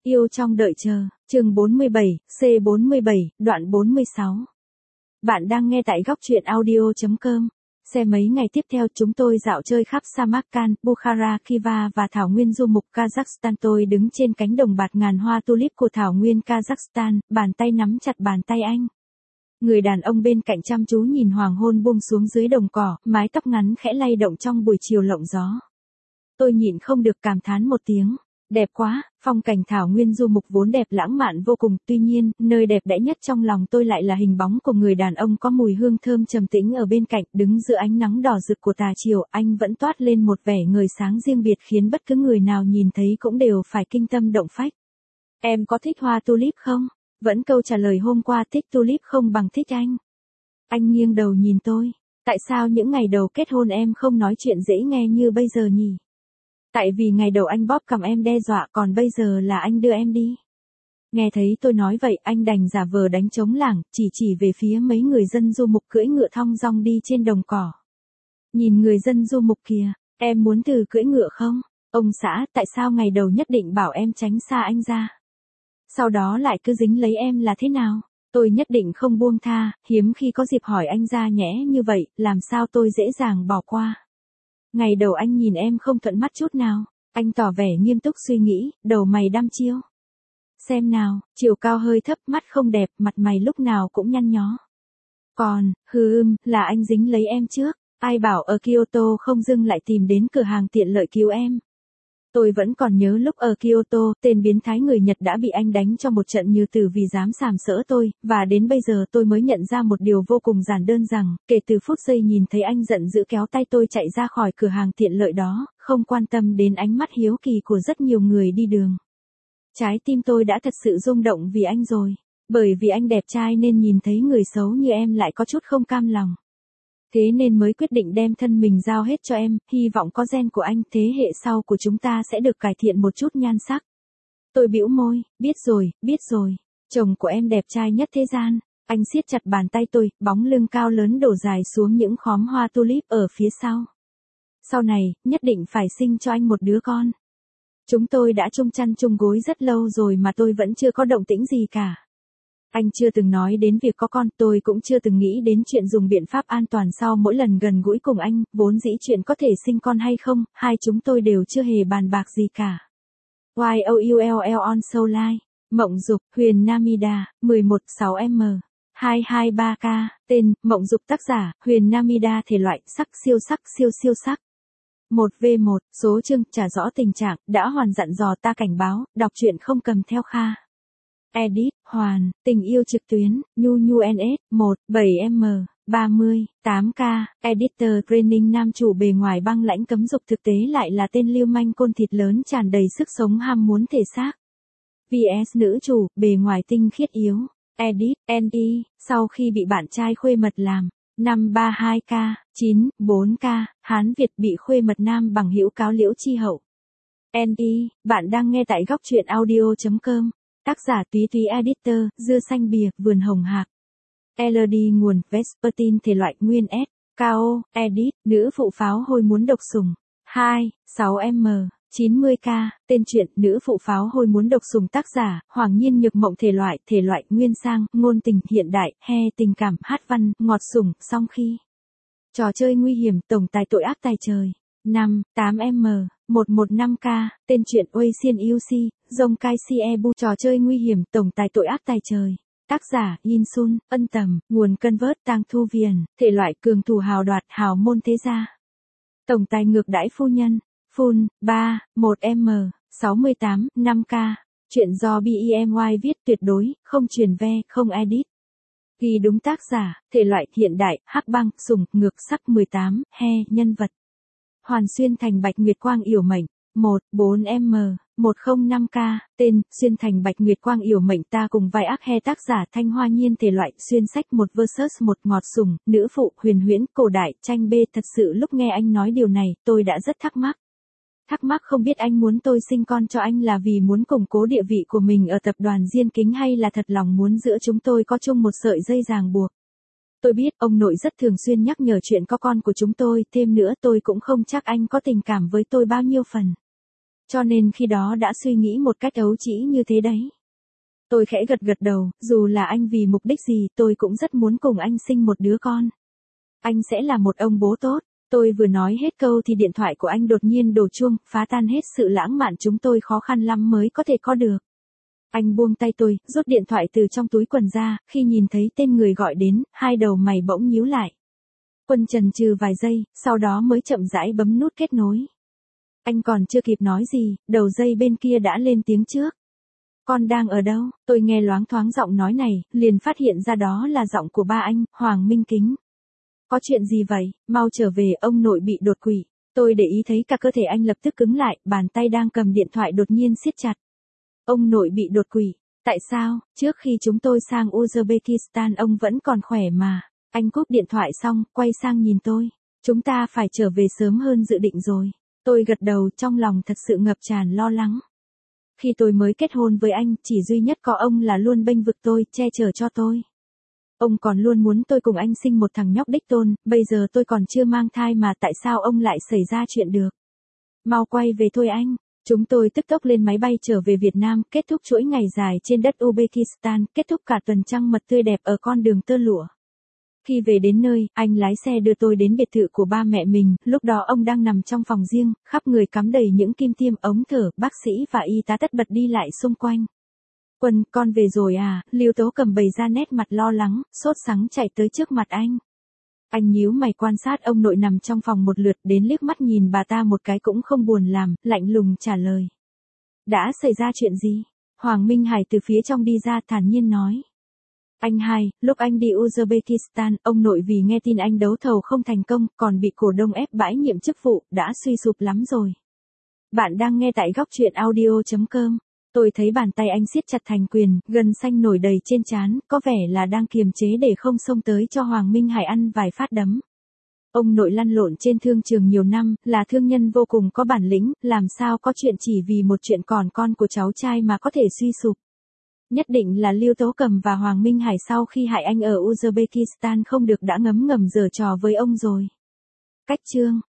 Yêu trong đợi chờ, chương 47, C47, đoạn 46. Bạn đang nghe tại góc truyện audio.com. Xe mấy ngày tiếp theo chúng tôi dạo chơi khắp Samarkand, Bukhara, Khiva và thảo nguyên du mục Kazakhstan. Tôi đứng trên cánh đồng bạt ngàn hoa tulip của thảo nguyên Kazakhstan, bàn tay nắm chặt bàn tay anh. Người đàn ông bên cạnh chăm chú nhìn hoàng hôn buông xuống dưới đồng cỏ, mái tóc ngắn khẽ lay động trong buổi chiều lộng gió. Tôi nhịn không được cảm thán một tiếng. Đẹp quá, phong cảnh thảo nguyên du mục vốn đẹp lãng mạn vô cùng, tuy nhiên, nơi đẹp đẽ nhất trong lòng tôi lại là hình bóng của người đàn ông có mùi hương thơm trầm tĩnh ở bên cạnh, đứng giữa ánh nắng đỏ rực của tà chiều, anh vẫn toát lên một vẻ ngời sáng riêng biệt khiến bất cứ người nào nhìn thấy cũng đều phải kinh tâm động phách. Em có thích hoa tulip không? Vẫn câu trả lời hôm qua, thích tulip không bằng thích anh. Anh nghiêng đầu nhìn tôi. Tại sao những ngày đầu kết hôn em không nói chuyện dễ nghe như bây giờ nhỉ? Tại vì ngày đầu anh bóp cằm em đe dọa, còn bây giờ là anh đưa em đi. Nghe thấy tôi nói vậy, anh đành giả vờ đánh trống lảng, chỉ về phía mấy người dân du mục cưỡi ngựa thong dong đi trên đồng cỏ. Nhìn người dân du mục kìa, em muốn thử cưỡi ngựa không? Ông xã, tại sao ngày đầu nhất định bảo em tránh xa anh ra? Sau đó lại cứ dính lấy em là thế nào? Tôi nhất định không buông tha, hiếm khi có dịp hỏi anh ra nhẽ như vậy, làm sao tôi dễ dàng bỏ qua. Ngày đầu anh nhìn em không thuận mắt chút nào, anh tỏ vẻ nghiêm túc suy nghĩ, đầu mày đăm chiêu. Xem nào, chiều cao hơi thấp, mắt không đẹp, mặt mày lúc nào cũng nhăn nhó. Còn, là anh dính lấy em trước, ai bảo ở Kyoto không dưng lại tìm đến cửa hàng tiện lợi cứu em. Tôi vẫn còn nhớ lúc ở Kyoto, tên biến thái người Nhật đã bị anh đánh cho một trận như tử vì dám sàm sỡ tôi, và đến bây giờ tôi mới nhận ra một điều vô cùng giản đơn rằng, kể từ phút giây nhìn thấy anh giận dữ kéo tay tôi chạy ra khỏi cửa hàng tiện lợi đó, không quan tâm đến ánh mắt hiếu kỳ của rất nhiều người đi đường. Trái tim tôi đã thật sự rung động vì anh rồi, bởi vì anh đẹp trai nên nhìn thấy người xấu như em lại có chút không cam lòng. Thế nên mới quyết định đem thân mình giao hết cho em, hy vọng có gen của anh, thế hệ sau của chúng ta sẽ được cải thiện một chút nhan sắc. Tôi bĩu môi, biết rồi, chồng của em đẹp trai nhất thế gian. Anh siết chặt bàn tay tôi, bóng lưng cao lớn đổ dài xuống những khóm hoa tulip ở phía sau. Sau này, nhất định phải sinh cho anh một đứa con. Chúng tôi đã chung chăn chung gối rất lâu rồi mà tôi vẫn chưa có động tĩnh gì cả. Anh chưa từng nói đến việc có con, tôi cũng chưa từng nghĩ đến chuyện dùng biện pháp an toàn sau mỗi lần gần gũi cùng anh, vốn dĩ chuyện có thể sinh con hay không, hai chúng tôi đều chưa hề bàn bạc gì cả. YOULL on Soul Life, Mộng Dục, Huyền Namida, 11-6M, 223K, tên, Mộng Dục tác giả, Huyền Namida thể loại, sắc siêu sắc. 1v1, số chương, trả rõ tình trạng, đã hoàn dặn dò ta cảnh báo, đọc truyện không cầm theo Kha. Edit, Hoàn, tình yêu trực tuyến, Nhu NS, 1, 7M, 30, 8K, Editor Training nam chủ bề ngoài băng lãnh cấm dục thực tế lại là tên lưu manh côn thịt lớn tràn đầy sức sống ham muốn thể xác. VS nữ chủ, bề ngoài tinh khiết yếu. Edit, NE, sau khi bị bạn trai khuê mật làm. 532K, 9, 4K, Hán Việt bị khuê mật nam bằng hữu cáo liễu chi hậu. NE, bạn đang nghe tại góc truyện audio.com. Tác giả Túy Editor, dưa xanh bìa, vườn hồng hạc. LD nguồn, Vespertine thể loại nguyên S. KO, Edit, nữ phụ pháo hôi muốn độc sủng. 2, 6M, 90K, tên truyện, nữ phụ pháo hôi muốn độc sủng tác giả, Hoàng Nhiên Nhược Mộng thể loại nguyên sang, ngôn tình, hiện đại, tình cảm, hát văn, ngọt sủng, song khi. Trò chơi nguy hiểm, tổng tài tội ác tài trời. 5, 8M, 115K, tên truyện Ocean UC, Dông Kai Siebu, trò chơi nguy hiểm, tổng tài tội ác tài trời. Tác giả, Yin Sun, ân tầm, nguồn Convert Tang Thu Viền, thể loại cường thủ hào đoạt, hào môn thế gia. Tổng tài ngược đãi phu nhân, Full, 3, 1M, 68, 5K, chuyện do BEMY viết tuyệt đối, không truyền ve, không edit. Ghi đúng tác giả, thể loại hiện đại, hắc băng, sủng, ngược sắc 18, nhân vật. Hoàn Xuyên Thành Bạch Nguyệt Quang yểu mệnh, 1, 4M, 105K, tên, Xuyên Thành Bạch Nguyệt Quang yểu mệnh ta cùng vai ác tác giả Thanh Hoa Nhiên thể loại, xuyên sách 1 vs 1 ngọt sủng, nữ phụ, huyền huyễn, cổ đại, tranh B. Thật sự lúc nghe anh nói điều này, tôi đã rất thắc mắc. Thắc mắc không biết anh muốn tôi sinh con cho anh là vì muốn củng cố địa vị của mình ở tập đoàn Diên Kính hay là thật lòng muốn giữa chúng tôi có chung một sợi dây ràng buộc. Tôi biết ông nội rất thường xuyên nhắc nhở chuyện có con của chúng tôi, thêm nữa tôi cũng không chắc anh có tình cảm với tôi bao nhiêu phần. Cho nên khi đó đã suy nghĩ một cách ấu trĩ như thế đấy. Tôi khẽ gật gật đầu, dù là anh vì mục đích gì tôi cũng rất muốn cùng anh sinh một đứa con. Anh sẽ là một ông bố tốt. Tôi vừa nói hết câu thì điện thoại của anh đột nhiên đổ chuông, phá tan hết sự lãng mạn chúng tôi khó khăn lắm mới có thể có được. Anh buông tay tôi, rút điện thoại từ trong túi quần ra, khi nhìn thấy tên người gọi đến, hai đầu mày bỗng nhíu lại. Quân chần chừ vài giây, sau đó mới chậm rãi bấm nút kết nối. Anh còn chưa kịp nói gì, đầu dây bên kia đã lên tiếng trước. Con đang ở đâu? Tôi nghe loáng thoáng giọng nói này, liền phát hiện ra đó là giọng của ba anh, Hoàng Minh Kính. Có chuyện gì vậy? Mau trở về, ông nội bị đột quỵ. Tôi để ý thấy cả cơ thể anh lập tức cứng lại, bàn tay đang cầm điện thoại đột nhiên siết chặt. Ông nội bị đột quỵ. Tại sao? Trước khi chúng tôi sang Uzbekistan ông vẫn còn khỏe mà. Anh cúp điện thoại xong, quay sang nhìn tôi. Chúng ta phải trở về sớm hơn dự định rồi. Tôi gật đầu, trong lòng thật sự ngập tràn lo lắng. Khi tôi mới kết hôn với anh, chỉ duy nhất có ông là luôn bênh vực tôi, che chở cho tôi. Ông còn luôn muốn tôi cùng anh sinh một thằng nhóc đích tôn, bây giờ tôi còn chưa mang thai mà tại sao ông lại xảy ra chuyện được? Mau quay về thôi anh. Chúng tôi tức tốc lên máy bay trở về Việt Nam, kết thúc chuỗi ngày dài trên đất Uzbekistan, kết thúc cả tuần trăng mật tươi đẹp ở con đường tơ lụa. Khi về đến nơi, anh lái xe đưa tôi đến biệt thự của ba mẹ mình, lúc đó ông đang nằm trong phòng riêng, khắp người cắm đầy những kim tiêm, ống thở, bác sĩ và y tá tất bật đi lại xung quanh. Quân, con về rồi à? Lưu Tố Cầm bày ra nét mặt lo lắng, sốt sắng chạy tới trước mặt anh. Anh nhíu mày quan sát ông nội nằm trong phòng một lượt, đến liếc mắt nhìn bà ta một cái cũng không buồn làm, lạnh lùng trả lời. Đã xảy ra chuyện gì? Hoàng Minh Hải từ phía trong đi ra thản nhiên nói. Anh hai, lúc anh đi Uzbekistan, ông nội vì nghe tin anh đấu thầu không thành công, còn bị cổ đông ép bãi nhiệm chức vụ, đã suy sụp lắm rồi. Bạn đang nghe tại góc truyện audio.com. Tôi thấy bàn tay anh siết chặt thành quyền, gân xanh nổi đầy trên trán, có vẻ là đang kiềm chế để không xông tới cho Hoàng Minh Hải ăn vài phát đấm. Ông nội lăn lộn trên thương trường nhiều năm, là thương nhân vô cùng có bản lĩnh, làm sao có chuyện chỉ vì một chuyện còn con của cháu trai mà có thể suy sụp. Nhất định là Lưu Tố Cầm và Hoàng Minh Hải sau khi hại anh ở Uzbekistan không được đã ngấm ngầm giở trò với ông rồi. Cách chương